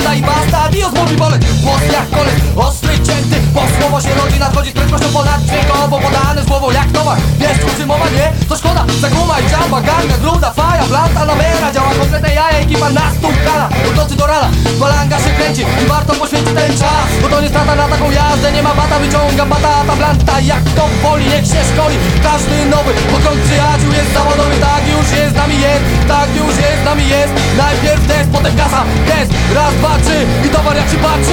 basta i basta. Dios mówi boleć, głos jak kolec, ostry, cięty, bo słowo się rodzi, nadchodzi z prędkością ponadźwiękową, podane z głową jak towar. Wiesz, utrzymowa nie? To szkoda, zaguma i czamba, ganga, gruda, faja, blanta, lamera. Działa konkretne jaja, ekipa nas tu kala. Od nocy do rana, balanga się kręci i warto poświęcić ten czas, bo to nie strata na taką jazdę, nie ma bata, wyciąga bata, blanta, jak to woli, niech się szkoli. Każdy nowy pokrąg przyjaciół jest zawodowy, tak już jest z nami jest, tak już jest z nami jest. Najpierw test, potem kasa, test, raz, dwa, trzy i towar jak się patrzy.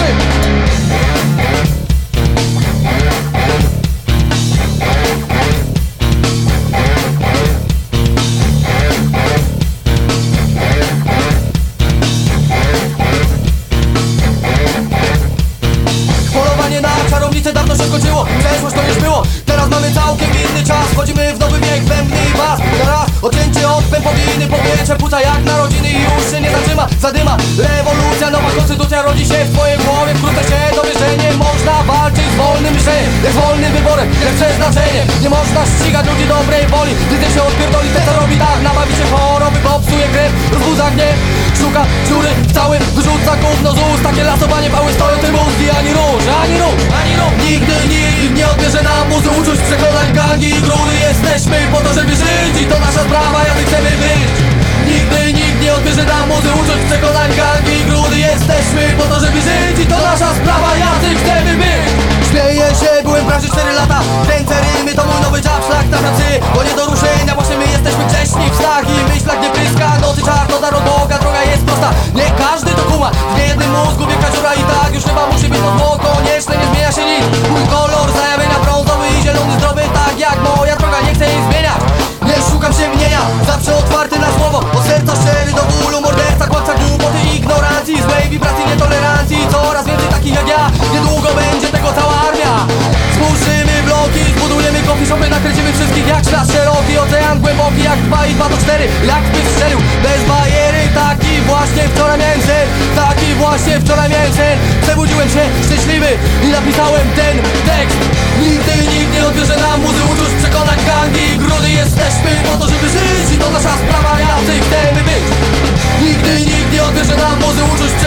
Polowanie na czarownicę dawno się skończyło, przeszłość to już było. Teraz mamy całkiem inny czas, wchodzimy w nowy wiek, bębny i bas. Teraz odcięcie od pępowiny, powietrze puca jak narodziny i już się nie zatrzyma, zadyma. Rewolucja, nowa konstytucja rodzi się w twojej głowie. Wkrótce się dowiesz, że nie można walczyć z wolnym myśleniem, jak z wolnym wyborem, jak przeznaczeniem. Nie można ścigać ludzi dobrej woli, gdy się odpierdoli ten co robi tak. Nabawi się choroby, popsuje krew, rozbudza gniew, szuka dziury w całym, wyrzuca gówno z ust. Takie lasowanie pały stoją te mózgi, ani róż, ani róż, ani róż. Nigdy nikt nie odbierze nam muzy uczuć, przekonań, gangi i grudy. Jesteśmy po to, żeby żyć i to nasza sprawa, jacy chcemy być. Nigdy nikt nie odbierze nam muzy uczuć, przekonań, gangi i grudy. Jesteśmy po to, żeby żyć i to nasza sprawa, jacy chcemy być. Śmieję się, byłem w branży 4 lata, kręcę rymy, to mój nowy job, szlak na pracy. Bo nie do ruszenia, właśnie my jesteśmy grzeszni w snach i myślach nie pryska. Nocy czarno, dar od Boga, droga jest prosta, nie każdy to kuma. W niejednym mózgu wielka dziura i tak już chyba musi być to zło konieczne, nie zmienia się nic. Mój kolor zajawienia brązowy i zielony zdrowy, tak jak moja droga, nie chcę jej zmieniać. Nie szukam się mnienia, zawsze otwarty na słowo, od serca szczery do bólu, morderca, kłamca, głupoty, ignorancji, złej wibracji, nietolerancji. Coraz więcej takich jak ja, niedługo będzie tego cała armia. Zburzymy bloki, zbudujemy coffee shopy, nakręcimy wszystkich jak świat szeroki. Ocean głęboki jak 2 i 2 to 4, jak by strzelił bez bariery. Taki właśnie wczoraj miałem sen, taki właśnie wczoraj miałem sen. Przebudziłem się szczęśliwy i napisałem ten tekst. Nigdy nikt nie odbierze nam muzy uczuć, przekonań, gangi i grudy. Jesteśmy po to, żeby żyć i to nasza sprawa, jacy chcemy być. Nigdy nikt nie odbierze nam muzy uczuć,